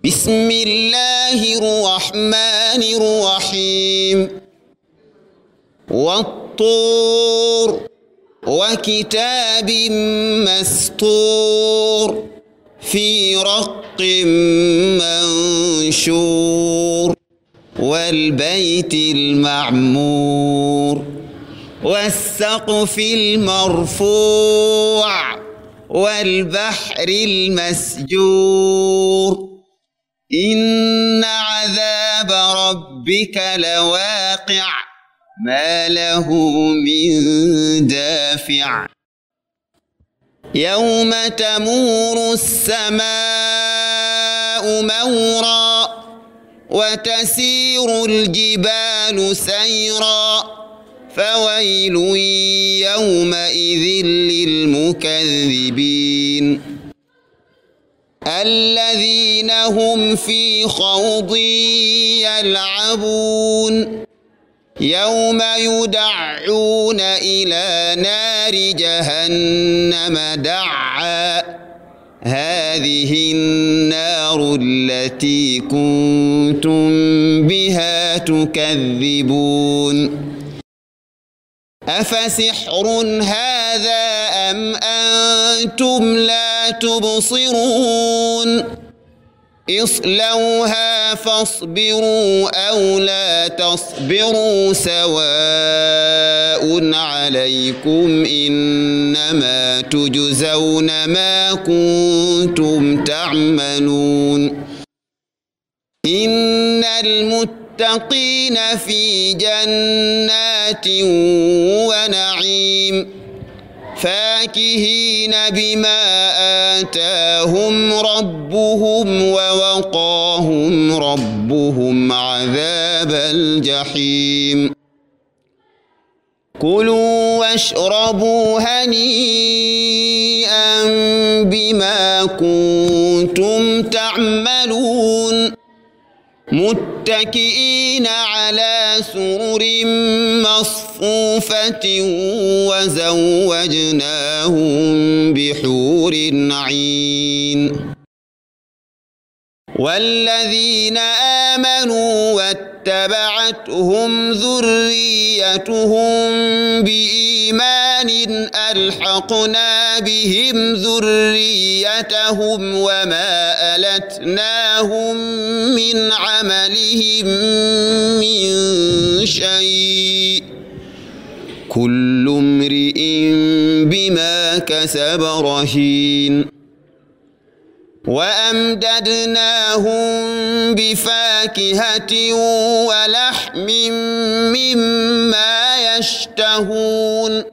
بسم الله الرحمن الرحيم والطور وكتاب مسطور في رق منشور والبيت المعمور والسقف المرفوع والبحر المسجور إن عذاب ربك لواقع ما له من دافع يوم تمور السماء مورا وتسير الجبال سيرا فويل يومئذ للمكذبين الذين هم في خوض يلعبون يوم يدعون إلى نار جهنم دعا هذه النار التي كنتم بها تكذبون أفسحر هذا أم أنتم لا تبصرون اصلوها فاصبروا أو لا تصبروا سواء عليكم إنما تجزون ما كنتم تعملون إن المتقين في جنات ونعيم فاكهين بما آتاهم ربهم ووقاهم ربهم عذاب الجحيم كلوا واشربوا هنيئا بما كنتم تعملون متكئين على سرر مصفوفة وزوجناهم بحور عين والذين آمنوا واتبعتهم ذريتهم بإيمان ألحقنا بهم ذريتهم وما ألتناهم من عملهم من شيء كل امرئ بما كسب رهين وأمددناهم بفاكهة ولحم مما يشتهون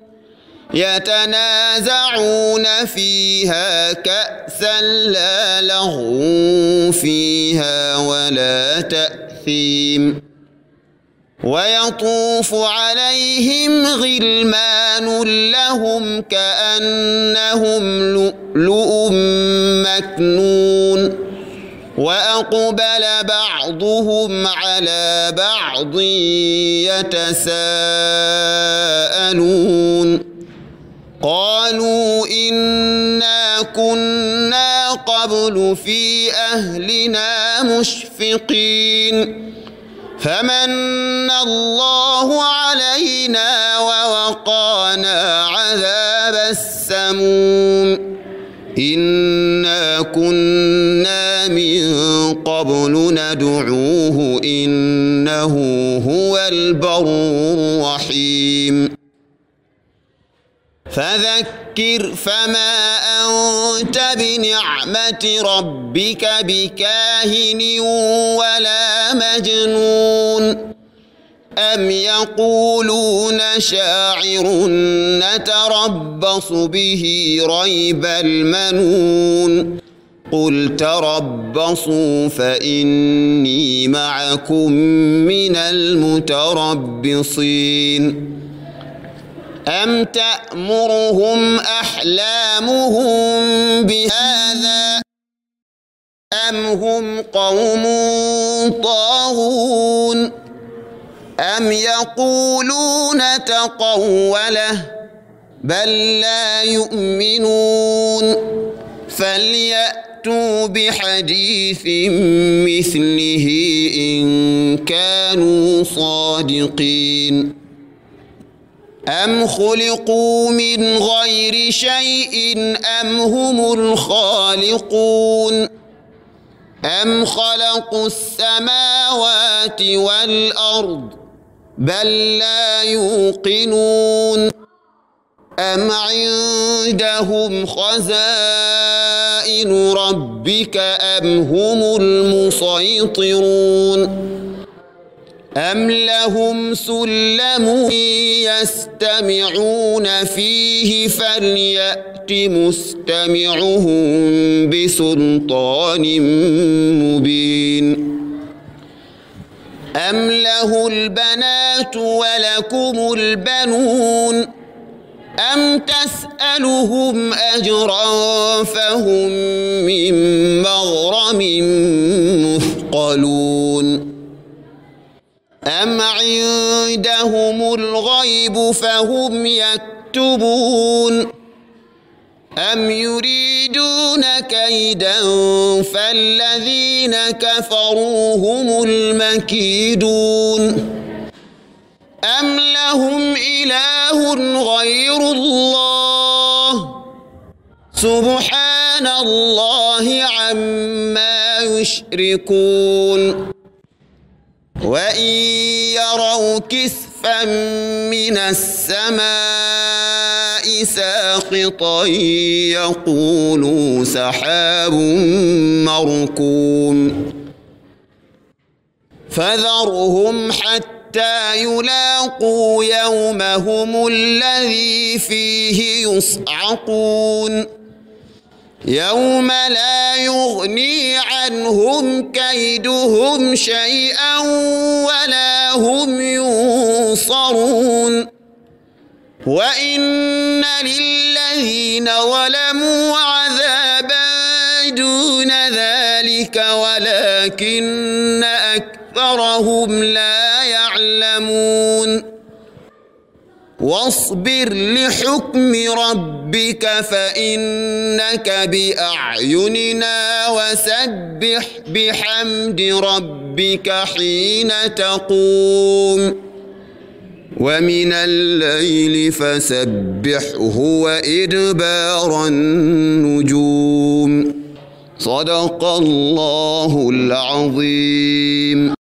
يتنازعون فيها كأسا لا لغو فيها ولا تأثيم ويطوف عليهم غلمان لهم كأنهم لؤلؤ مكنون وأقبل بعضهم على بعض يتساءلون قالوا إنا كنا قبل في أهلنا مشفقين فمن الله علينا ووقانا عذاب السموم إنا كنا من قبل ندعوه إنه هو البر الرحيم فذكر فما أنت بنعمة ربك بكاهن ولا مجنون أم يقولون شاعر نتربص به ريب المنون قل تربصوا فإني معكم من المتربصين أم تأمرهم أحلامهم بهذا أم هم قوم طاغون أم يقولون تقوله بل لا يؤمنون فليأت فليأتوا بحديث مثله إن كانوا صادقين أم خلقوا من غير شيء أم هم الخالقون أم خلقوا السماوات والأرض بل لا يوقنون أم عندهم خزائن ربك أم هم المسيطرون أم لهم سلم يستمعون فيه فليأت مستمعهم بسلطان مبين أم له البنات ولكم البنون أم تسألهم أجرا فهم من مغرم مثقلون أم عندهم الغيب فهم يكتبون أم يريدون كيدا فالذين كفروا هم المكيدون أم لهم إله غير الله سبحان الله عما يشركون وإن يروا كسفا من السماء ساقطا يقولوا سحاب مركوم فذرهم حتى يلاقوا يومهم الذي فيه يصعقون يوم لا يغني عنهم كيدهم شيئا ولا هم ينصرون وإن للذين ظلموا عذابا دون ذلك ولكن أكثرهم لا يعلمون واصبر لحكم ربك فإنك بأعيننا وسبح بحمد ربك حين تقوم ومن الليل فسبحه وإدبار النجوم صدق الله العظيم.